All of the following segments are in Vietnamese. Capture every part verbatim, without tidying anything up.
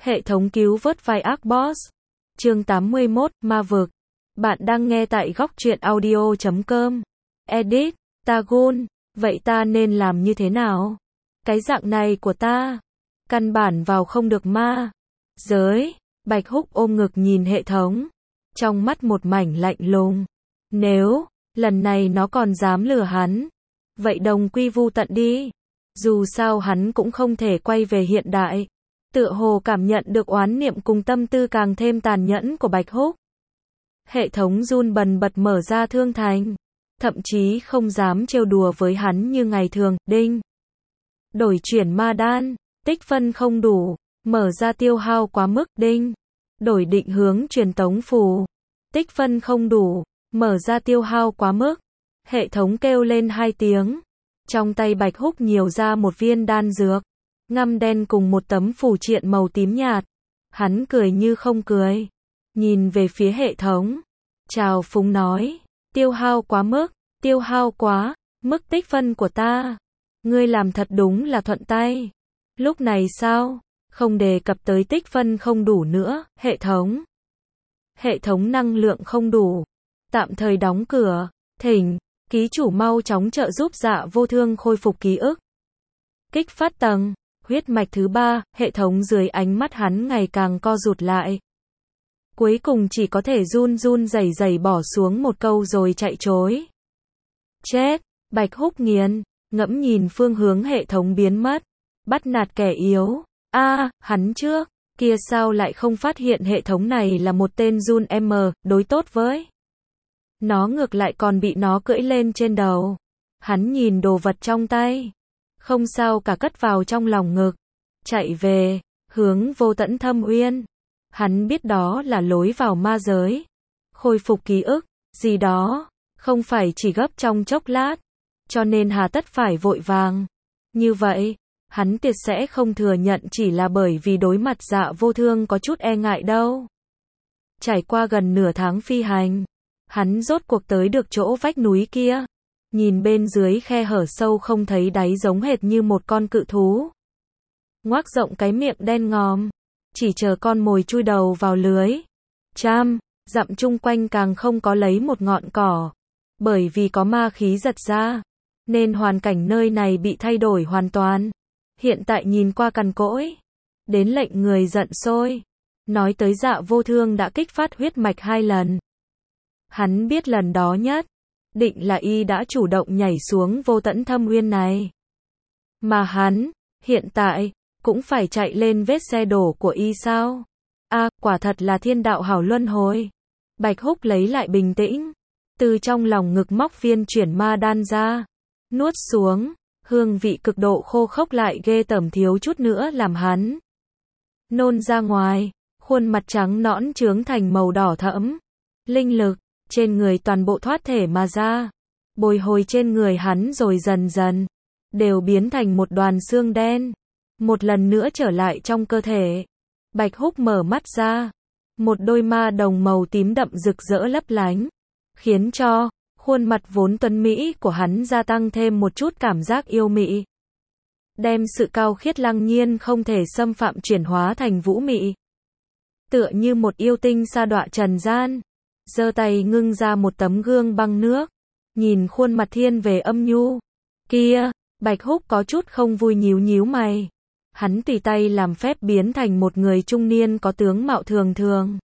Hệ thống cứu vớt vai ác boss. Chương tám mươi mốt, Ma vực. Bạn đang nghe tại góc truyện audio chấm com. Edit, Tagun, vậy ta nên làm như thế nào? Cái dạng này của ta, căn bản vào không được ma giới. Bạch Húc ôm ngực nhìn hệ thống, trong mắt một mảnh lạnh lùng. Nếu lần này nó còn dám lừa hắn, vậy đồng quy vu tận đi. Dù sao hắn cũng không thể quay về hiện đại. Tựa hồ cảm nhận được oán niệm cùng tâm tư càng thêm tàn nhẫn của Bạch Húc. Hệ thống run bần bật mở ra thương thành, thậm chí không dám trêu đùa với hắn như ngày thường. Đinh. Đổi chuyển ma đan, tích phân không đủ, mở ra tiêu hao quá mức. Đinh. Đổi định hướng truyền tống phù, tích phân không đủ, mở ra tiêu hao quá mức. Hệ thống kêu lên hai tiếng. Trong tay Bạch Húc nhiều ra một viên đan dược, ngăm đen cùng một tấm phù triện màu tím nhạt. Hắn cười như không cười, nhìn về phía hệ thống, chào phúng nói, tiêu hao quá mức, tiêu hao quá mức tích phân của ta. Ngươi làm thật đúng là thuận tay. Lúc này sao, không đề cập tới tích phân không đủ nữa, hệ thống. Hệ thống năng lượng không đủ, tạm thời đóng cửa, thỉnh ký chủ mau chóng trợ giúp Dạ Vô Thương khôi phục ký ức. Kích phát tầng huyết mạch thứ ba, hệ thống dưới ánh mắt hắn ngày càng co rụt lại. Cuối cùng chỉ có thể run run rẩy rẩy bỏ xuống một câu rồi chạy trối. Chết, Bạch Húc nghiến, ngẫm nhìn phương hướng hệ thống biến mất. Bắt nạt kẻ yếu. A, à, hắn trước kia sao lại không phát hiện hệ thống này là một tên run M, đối tốt với nó, ngược lại còn bị nó cưỡi lên trên đầu. Hắn nhìn đồ vật trong tay, không sao cả cất vào trong lòng ngực, chạy về hướng Vô Tận Thâm Uyên. Hắn biết đó là lối vào ma giới, khôi phục ký ức gì đó không phải chỉ gấp trong chốc lát, cho nên hà tất phải vội vàng như vậy. Hắn tuyệt sẽ không thừa nhận chỉ là bởi vì đối mặt Dạ Vô Thương có chút e ngại đâu. Trải qua gần nửa tháng phi hành, hắn rốt cuộc tới được chỗ vách núi kia. Nhìn bên dưới khe hở sâu không thấy đáy giống hệt như một con cự thú, ngoác rộng cái miệng đen ngòm, chỉ chờ con mồi chui đầu vào lưới. Trăm dặm chung quanh càng không có lấy một ngọn cỏ, bởi vì có ma khí giật ra, nên hoàn cảnh nơi này bị thay đổi hoàn toàn. Hiện tại nhìn qua cằn cỗi, đến lệnh người giận sôi. Nói tới Dạ Vô Thương đã kích phát huyết mạch hai lần. Hắn biết lần đó nhất định là y đã chủ động nhảy xuống Vô Tận Thâm Uyên này. Mà hắn, hiện tại, cũng phải chạy lên vết xe đổ của y sao? A, à, quả thật là thiên đạo hảo luân hồi. Bạch Húc lấy lại bình tĩnh, từ trong lòng ngực móc viên chuyển ma đan ra, nuốt xuống, hương vị cực độ khô khốc lại ghê tởm thiếu chút nữa làm hắn nôn ra ngoài, khuôn mặt trắng nõn chướng thành màu đỏ thẫm. Linh lực trên người toàn bộ thoát thể mà ra, bồi hồi trên người hắn rồi dần dần đều biến thành một đoàn xương đen, một lần nữa trở lại trong cơ thể. Bạch Húc mở mắt ra, một đôi ma đồng màu tím đậm rực rỡ lấp lánh, khiến cho khuôn mặt vốn tuấn mỹ của hắn gia tăng thêm một chút cảm giác yêu mị, đem sự cao khiết lăng nhiên không thể xâm phạm chuyển hóa thành vũ mị, tựa như một yêu tinh sa đọa trần gian. Giơ tay ngưng ra một tấm gương băng nước, nhìn khuôn mặt thiên về âm nhu kia, Bạch Húc có chút không vui nhíu nhíu mày. Hắn tùy tay làm phép biến thành một người trung niên có tướng mạo thường thường.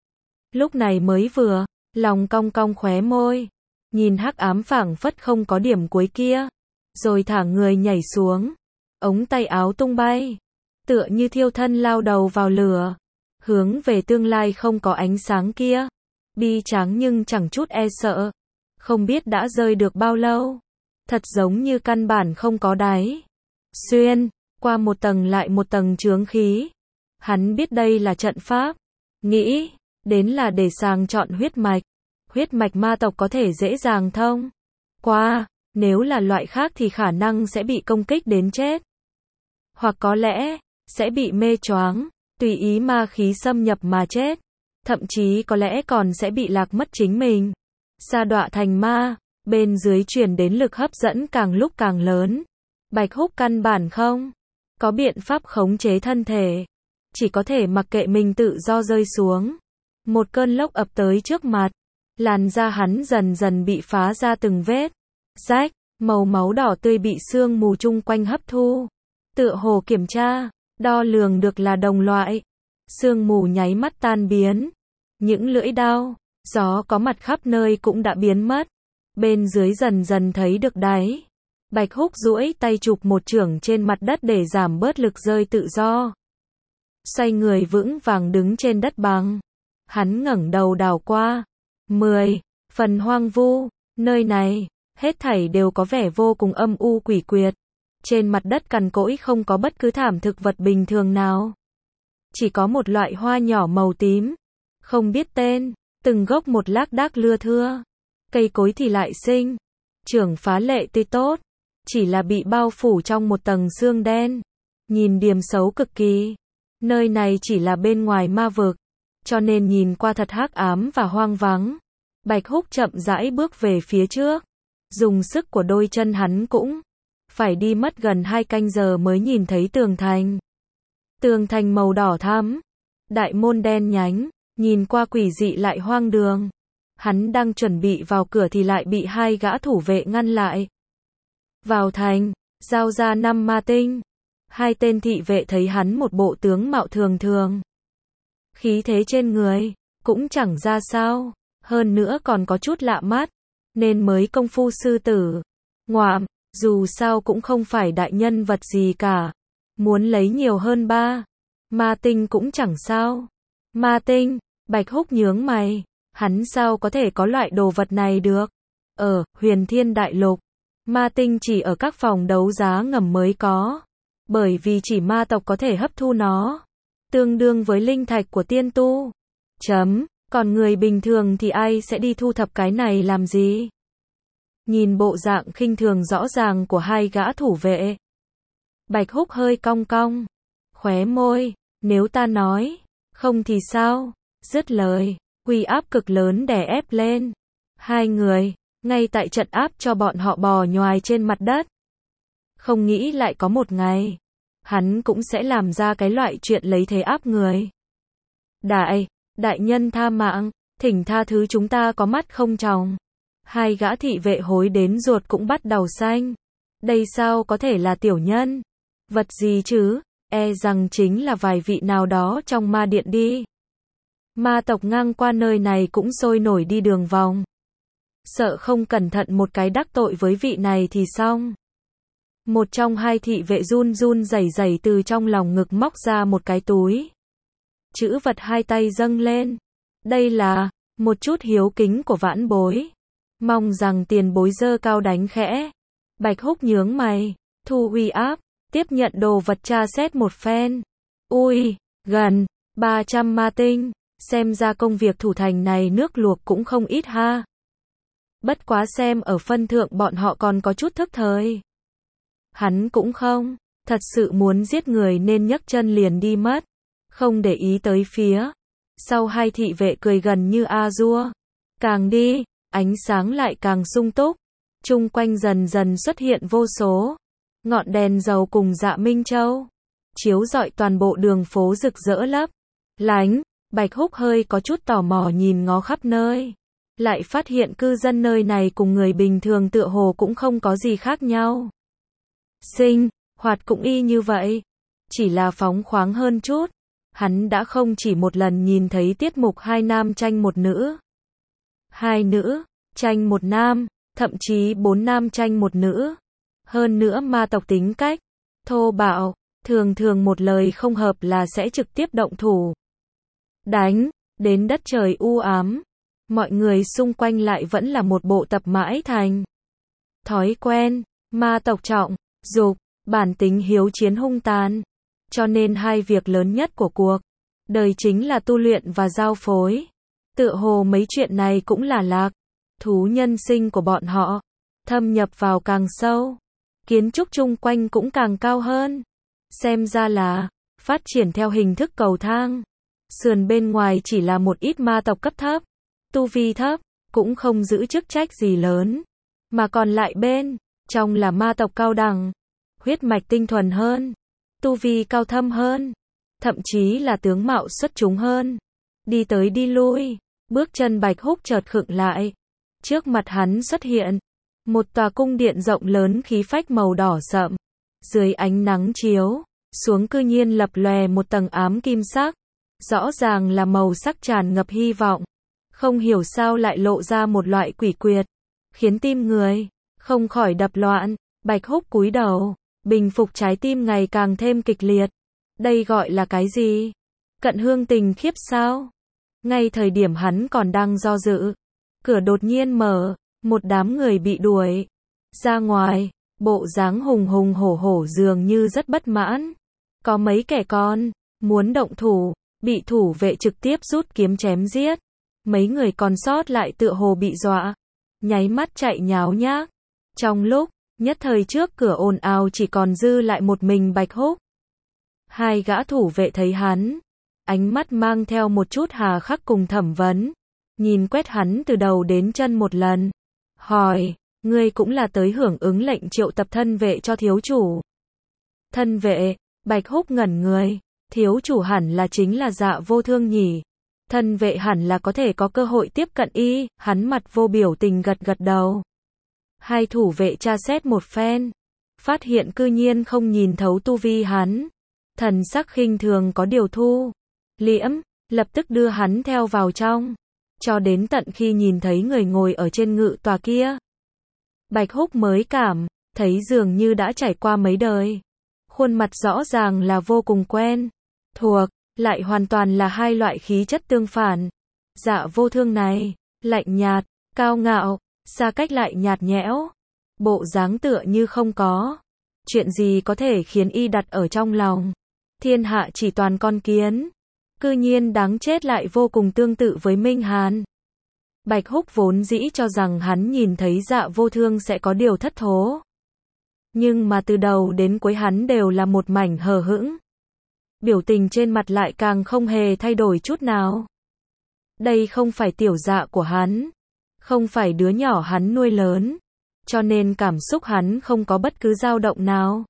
Lúc này mới vừa, lòng cong cong khóe môi, nhìn hắc ám phảng phất không có điểm cuối kia, rồi thả người nhảy xuống, ống tay áo tung bay, tựa như thiêu thân lao đầu vào lửa, hướng về tương lai không có ánh sáng kia. Bi tráng nhưng chẳng chút e sợ, không biết đã rơi được bao lâu, thật giống như căn bản không có đáy. Xuyên qua một tầng lại một tầng chướng khí, hắn biết đây là trận pháp, nghĩ đến là để sàng chọn huyết mạch. Huyết mạch ma tộc có thể dễ dàng thông qua, nếu là loại khác thì khả năng sẽ bị công kích đến chết, hoặc có lẽ sẽ bị mê choáng, tùy ý ma khí xâm nhập mà chết. Thậm chí có lẽ còn sẽ bị lạc mất chính mình, sa đọa thành ma. Bên dưới truyền đến lực hấp dẫn càng lúc càng lớn. Bạch Húc căn bản không có biện pháp khống chế thân thể, chỉ có thể mặc kệ mình tự do rơi xuống. Một cơn lốc ập tới trước mặt, làn da hắn dần dần bị phá ra từng vết rách, màu máu đỏ tươi bị sương mù chung quanh hấp thu. Tựa hồ kiểm tra, đo lường được là đồng loại. Sương mù nháy mắt tan biến. Những lưỡi đao, gió có mặt khắp nơi cũng đã biến mất. Bên dưới dần dần thấy được đáy. Bạch Húc duỗi tay chụp một chưởng trên mặt đất để giảm bớt lực rơi tự do. Xoay người vững vàng đứng trên đất bằng. Hắn ngẩng đầu đảo qua. Mười. Phần hoang vu. Nơi này, hết thảy đều có vẻ vô cùng âm u quỷ quyệt. Trên mặt đất cằn cỗi không có bất cứ thảm thực vật bình thường nào. Chỉ có một loại hoa nhỏ màu tím. Không biết tên, từng gốc một lác đác lưa thưa. Cây cối thì lại xinh. Trưởng phá lệ tươi tốt. Chỉ là bị bao phủ trong một tầng sương đen. Nhìn điềm xấu cực kỳ. Nơi này chỉ là bên ngoài ma vực. Cho nên nhìn qua thật hắc ám và hoang vắng. Bạch Húc chậm rãi bước về phía trước. Dùng sức của đôi chân hắn cũng phải đi mất gần hai canh giờ mới nhìn thấy tường thành. Tường thành màu đỏ thắm. Đại môn đen nhánh. Nhìn qua quỷ dị lại hoang đường. Hắn đang chuẩn bị vào cửa thì lại bị hai gã thủ vệ ngăn lại. Vào thành, giao ra năm ma tinh. Hai tên thị vệ thấy hắn một bộ tướng mạo thường thường. Khí thế trên người, cũng chẳng ra sao. Hơn nữa còn có chút lạ mắt. Nên mới công phu sư tử. Ngoạm, dù sao cũng không phải đại nhân vật gì cả. Muốn lấy nhiều hơn ba. Ma tinh cũng chẳng sao. Ma tinh, Bạch Húc nhướng mày. Hắn sao có thể có loại đồ vật này được? Ở Huyền Thiên Đại Lục, ma tinh chỉ ở các phòng đấu giá ngầm mới có. Bởi vì chỉ ma tộc có thể hấp thu nó. Tương đương với linh thạch của tiên tu. Chấm, còn người bình thường thì ai sẽ đi thu thập cái này làm gì? Nhìn bộ dạng khinh thường rõ ràng của hai gã thủ vệ. Bạch Húc hơi cong cong. Khóe môi, nếu ta nói, không thì sao? Dứt lời, uy áp cực lớn đè ép lên. Hai người, ngay tại trận áp cho bọn họ bò nhoài trên mặt đất. Không nghĩ lại có một ngày, hắn cũng sẽ làm ra cái loại chuyện lấy thế áp người. Đại, đại nhân tha mạng, thỉnh tha thứ chúng ta có mắt không tròng. Hai gã thị vệ hối đến ruột cũng bắt đầu xanh. Đây sao có thể là tiểu nhân? Vật gì chứ? E rằng chính là vài vị nào đó trong ma điện đi. Ma tộc ngang qua nơi này cũng sôi nổi đi đường vòng. Sợ không cẩn thận một cái đắc tội với vị này thì xong. Một trong hai thị vệ run run rẩy rẩy từ trong lòng ngực móc ra một cái túi. Chữ vật hai tay dâng lên. Đây là một chút hiếu kính của vãn bối. Mong rằng tiền bối dơ cao đánh khẽ. Bạch Húc nhướng mày, thu uy áp, tiếp nhận đồ vật tra xét một phen. Ui, gần ba trăm ma tinh, xem ra công việc thủ thành này nước luộc cũng không ít ha. Bất quá xem ở phân thượng bọn họ còn có chút thức thời. Hắn cũng không, thật sự muốn giết người nên nhấc chân liền đi mất. Không để ý tới phía. Sau hai thị vệ cười gần như a dua. Càng đi, ánh sáng lại càng sung túc. Chung quanh dần dần xuất hiện vô số ngọn đèn dầu cùng dạ minh châu. Chiếu rọi toàn bộ đường phố rực rỡ lấp lánh. Bạch Húc hơi có chút tò mò nhìn ngó khắp nơi. Lại phát hiện cư dân nơi này cùng người bình thường tựa hồ cũng không có gì khác nhau. Sinh hoạt cũng y như vậy. Chỉ là phóng khoáng hơn chút. Hắn đã không chỉ một lần nhìn thấy tiết mục hai nam tranh một nữ. Hai nữ, tranh một nam, thậm chí bốn nam tranh một nữ. Hơn nữa ma tộc tính cách thô bạo, thường thường một lời không hợp là sẽ trực tiếp động thủ. Đánh, đến đất trời u ám. Mọi người xung quanh lại vẫn là một bộ tập mãi thành thói quen, ma tộc trọng, dục, bản tính hiếu chiến hung tàn. Cho nên hai việc lớn nhất của cuộc đời chính là tu luyện và giao phối. Tựa hồ mấy chuyện này cũng là lạc thú nhân sinh của bọn họ. Thâm nhập vào càng sâu, kiến trúc chung quanh cũng càng cao hơn. Xem ra là phát triển theo hình thức cầu thang. Sườn bên ngoài chỉ là một ít ma tộc cấp thấp, tu vi thấp, cũng không giữ chức trách gì lớn. Mà còn lại bên trong là ma tộc cao đẳng, huyết mạch tinh thuần hơn, tu vi cao thâm hơn. thậm chí là tướng mạo xuất chúng hơn. Đi tới đi lui, bước chân Bạch Húc chợt khựng lại. Trước mặt hắn xuất hiện một tòa cung điện rộng lớn khí phách màu đỏ sậm. Dưới ánh nắng chiếu xuống cư nhiên lập lòe một tầng ám kim sắc. Rõ ràng là màu sắc tràn ngập hy vọng. Không hiểu sao lại lộ ra một loại quỷ quyệt, khiến tim người không khỏi đập loạn. Bạch Húc cúi đầu, bình phục trái tim ngày càng thêm kịch liệt. Đây gọi là cái gì? Cận hương tình khiếp sao? Ngay thời điểm hắn còn đang do dự, cửa đột nhiên mở, một đám người bị đuổi ra ngoài, bộ dáng hùng hùng hổ hổ dường như rất bất mãn. Có mấy kẻ con muốn động thủ, bị thủ vệ trực tiếp rút kiếm chém giết. Mấy người còn sót lại tựa hồ bị dọa, nháy mắt chạy nháo nhác. Trong lúc nhất thời trước cửa ồn ào chỉ còn dư lại một mình Bạch Húc. Hai gã thủ vệ thấy hắn, ánh mắt mang theo một chút hà khắc cùng thẩm vấn, nhìn quét hắn từ đầu đến chân một lần, hỏi, ngươi cũng là tới hưởng ứng lệnh triệu tập thân vệ cho thiếu chủ? Thân vệ? Bạch Húc ngẩn người, thiếu chủ hẳn là chính là Dạ Vô Thương nhỉ? Thân vệ hẳn là có thể có cơ hội tiếp cận y. Hắn mặt vô biểu tình gật gật đầu. Hai thủ vệ tra xét một phen, phát hiện cư nhiên không nhìn thấu tu vi hắn, thần sắc khinh thường có điều thu liễm, lập tức đưa hắn theo vào trong, cho đến tận khi nhìn thấy người ngồi ở trên ngự tòa kia, Bạch Húc mới cảm thấy dường như đã trải qua mấy đời. Khuôn mặt rõ ràng là vô cùng quen thuộc, lại hoàn toàn là hai loại khí chất tương phản. Dạ Vô Thương này, lạnh nhạt, cao ngạo, xa cách lại nhạt nhẽo, bộ dáng tựa như không có chuyện gì có thể khiến y đặt ở trong lòng. Thiên hạ chỉ toàn con kiến, cư nhiên đáng chết lại vô cùng tương tự với Minh Hàn. Bạch Húc vốn dĩ cho rằng hắn nhìn thấy Dạ Vô Thương sẽ có điều thất thố, nhưng mà từ đầu đến cuối hắn đều là một mảnh hờ hững, biểu tình trên mặt lại càng không hề thay đổi chút nào. Đây không phải tiểu Dạ của hắn, không phải đứa nhỏ hắn nuôi lớn, cho nên cảm xúc hắn không có bất cứ dao động nào.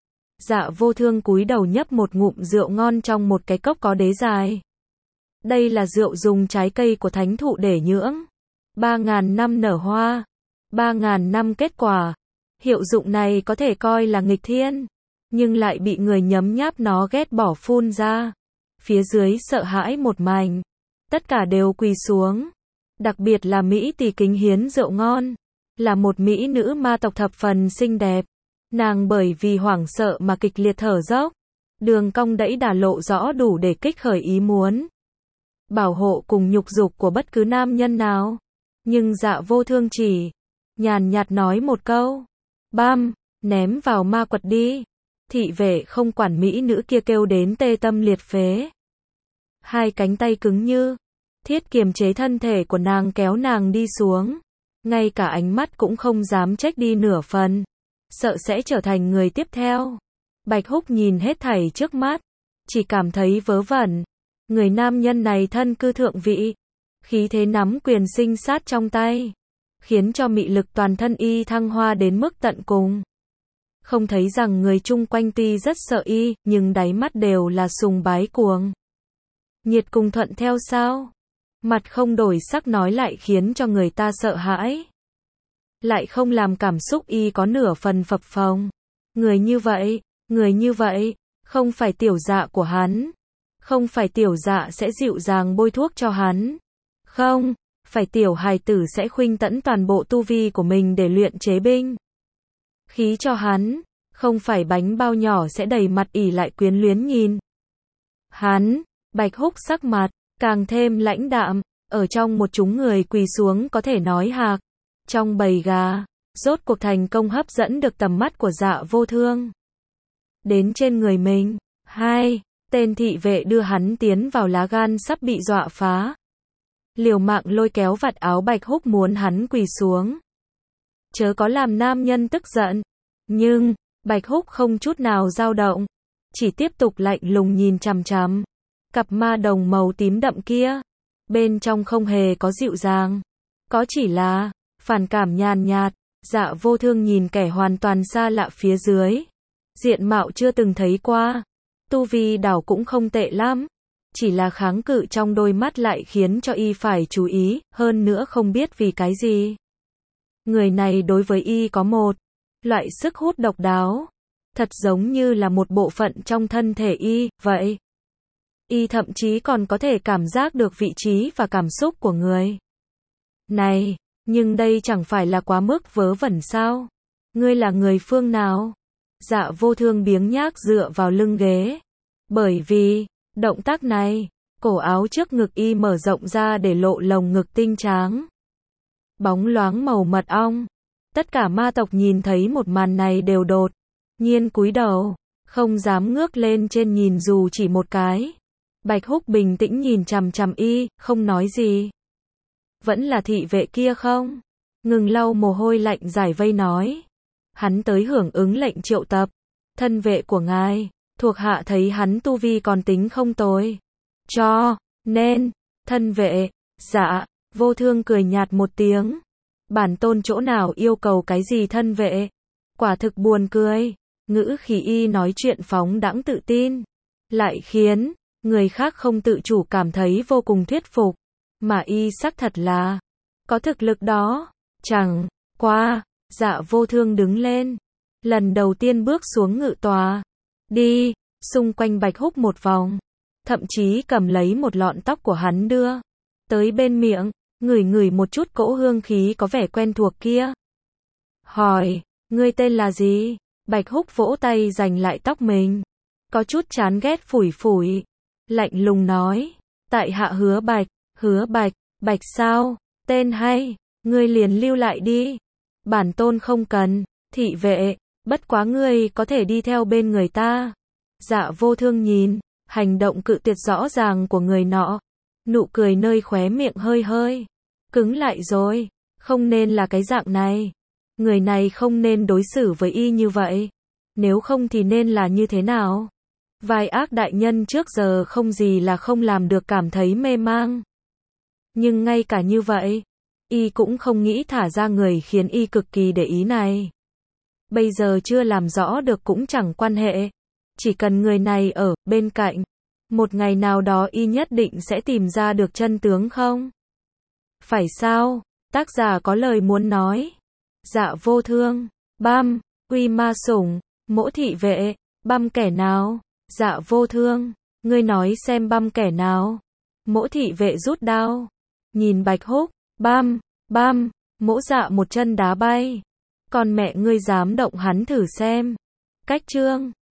Dạ Vô Thương cúi đầu nhấp một ngụm rượu ngon trong một cái cốc có đế dài. Đây là rượu dùng trái cây của thánh thụ để nhưỡng. Ba ngàn năm nở hoa, ba ngàn năm kết quả. Hiệu dụng này có thể coi là nghịch thiên, nhưng lại bị người nhấm nháp nó ghét bỏ phun ra. Phía dưới sợ hãi một mảnh, tất cả đều quỳ xuống. Đặc biệt là Mỹ tỷ kính hiến rượu ngon, là một mỹ nữ ma tộc thập phần xinh đẹp. Nàng bởi vì hoảng sợ mà kịch liệt thở dốc, đường cong đẫy đà lộ rõ đủ để kích khởi ý muốn bảo hộ cùng nhục dục của bất cứ nam nhân nào. Nhưng Dạ Vô Thương chỉ nhàn nhạt nói một câu, bam, ném vào ma quật đi. Thị vệ không quản mỹ nữ kia kêu đến tê tâm liệt phế. Hai cánh tay cứng như thiết kiềm chế thân thể của nàng kéo nàng đi xuống. Ngay cả ánh mắt cũng không dám trách đi nửa phần, sợ sẽ trở thành người tiếp theo. Bạch Húc nhìn hết thảy trước mắt, chỉ cảm thấy vớ vẩn. Người nam nhân này thân cư thượng vị, khí thế nắm quyền sinh sát trong tay, khiến cho mị lực toàn thân y thăng hoa đến mức tận cùng. Không thấy rằng người chung quanh tuy rất sợ y, nhưng đáy mắt đều là sùng bái cuồng nhiệt cùng thuận theo sao. Mặt không đổi sắc nói lại khiến cho người ta sợ hãi, lại không làm cảm xúc y có nửa phần phập phồng. Người như vậy, người như vậy, không phải tiểu Dạ của hắn, không phải tiểu Dạ sẽ dịu dàng bôi thuốc cho hắn, không, phải tiểu hài tử sẽ khuynh tẫn toàn bộ tu vi của mình để luyện chế binh khí cho hắn, không phải bánh bao nhỏ sẽ đầy mặt ỉ lại quyến luyến nhìn hắn. Bạch Húc sắc mặt càng thêm lãnh đạm, ở trong một chúng người quỳ xuống có thể nói hạc trong bầy gà, rốt cuộc thành công hấp dẫn được tầm mắt của Dạ Vô Thương đến trên người mình. Hai tên thị vệ đưa hắn tiến vào lá gan sắp bị dọa phá, liều mạng lôi kéo vạt áo Bạch Húc muốn hắn quỳ xuống. Chớ có làm nam nhân tức giận. Nhưng Bạch Húc không chút nào dao động, chỉ tiếp tục lạnh lùng nhìn chằm chằm cặp ma đồng màu tím đậm kia. Bên trong không hề có dịu dàng, có chỉ là phản cảm nhàn nhạt. Dạ Vô Thương nhìn kẻ hoàn toàn xa lạ phía dưới, diện mạo chưa từng thấy qua, Tu vi đảo cũng không tệ lắm. Chỉ là kháng cự trong đôi mắt lại khiến cho y phải chú ý, hơn nữa không biết vì cái gì. Người này đối với y có một loại sức hút độc đáo. Thật giống như là một bộ phận trong thân thể y, vậy. Y thậm chí còn có thể cảm giác được vị trí và cảm xúc của người này. Nhưng đây chẳng phải là quá mức vớ vẩn sao? Ngươi là người phương nào? Dạ Vô Thương biếng nhác dựa vào lưng ghế. Bởi vì, động tác này, cổ áo trước ngực y mở rộng ra để lộ lồng ngực tinh tráng. Bóng loáng màu mật ong. Tất cả ma tộc nhìn thấy một màn này đều đột nhiên cúi đầu, không dám ngước lên trên nhìn dù chỉ một cái. Bạch Húc bình tĩnh nhìn chằm chằm y, không nói gì. Vẫn là thị vệ kia không? Ngừng lau mồ hôi lạnh giải vây nói. Hắn tới hưởng ứng lệnh triệu tập. Thân vệ của ngài, thuộc hạ thấy hắn tu vi còn tính không tồi. Cho nên, thân vệ, dạ, Vô Thương cười nhạt một tiếng. Bản tôn chỗ nào yêu cầu cái gì thân vệ? Quả thực buồn cười. Ngữ khí y nói chuyện phóng đãng tự tin, lại khiến người khác không tự chủ cảm thấy vô cùng thuyết phục. Mà y xác thật là có thực lực đó. Chẳng qua, Dạ Vô Thương đứng lên, lần đầu tiên bước xuống ngự tòa, đi xung quanh Bạch Húc một vòng, thậm chí cầm lấy một lọn tóc của hắn đưa tới bên miệng, ngửi ngửi một chút cỗ hương khí có vẻ quen thuộc kia. Hỏi, ngươi tên là gì? Bạch Húc vỗ tay giành lại tóc mình, có chút chán ghét phủi phủi, lạnh lùng nói, tại hạ Hứa Bạch. Hứa Bạch, Bạch sao? Tên hay, ngươi liền lưu lại đi. Bản tôn không cần, thị vệ, bất quá ngươi có thể đi theo bên người ta. Dạ Vô Thương nhìn hành động cự tuyệt rõ ràng của người nọ, nụ cười nơi khóe miệng hơi hơi cứng lại rồi, không nên là cái dạng này. Người này không nên đối xử với y như vậy. Nếu không thì nên là như thế nào? Vai ác đại nhân trước giờ không gì là không làm được cảm thấy mê mang. Nhưng ngay cả như vậy, y cũng không nghĩ thả ra người khiến y cực kỳ để ý này. Bây giờ chưa làm rõ được cũng chẳng quan hệ. Chỉ cần người này ở bên cạnh, một ngày nào đó y nhất định sẽ tìm ra được chân tướng không? Phải sao? Tác giả có lời muốn nói. Dạ Vô Thương, băm, uy ma sủng, mỗ thị vệ, băm kẻ nào? Dạ Vô Thương, ngươi nói xem băm kẻ nào? Mỗ thị vệ rút đao, nhìn Bạch Húc, băm, băm, mỗ dạ một chân đá bay. Còn mẹ ngươi dám động hắn thử xem. Cách chương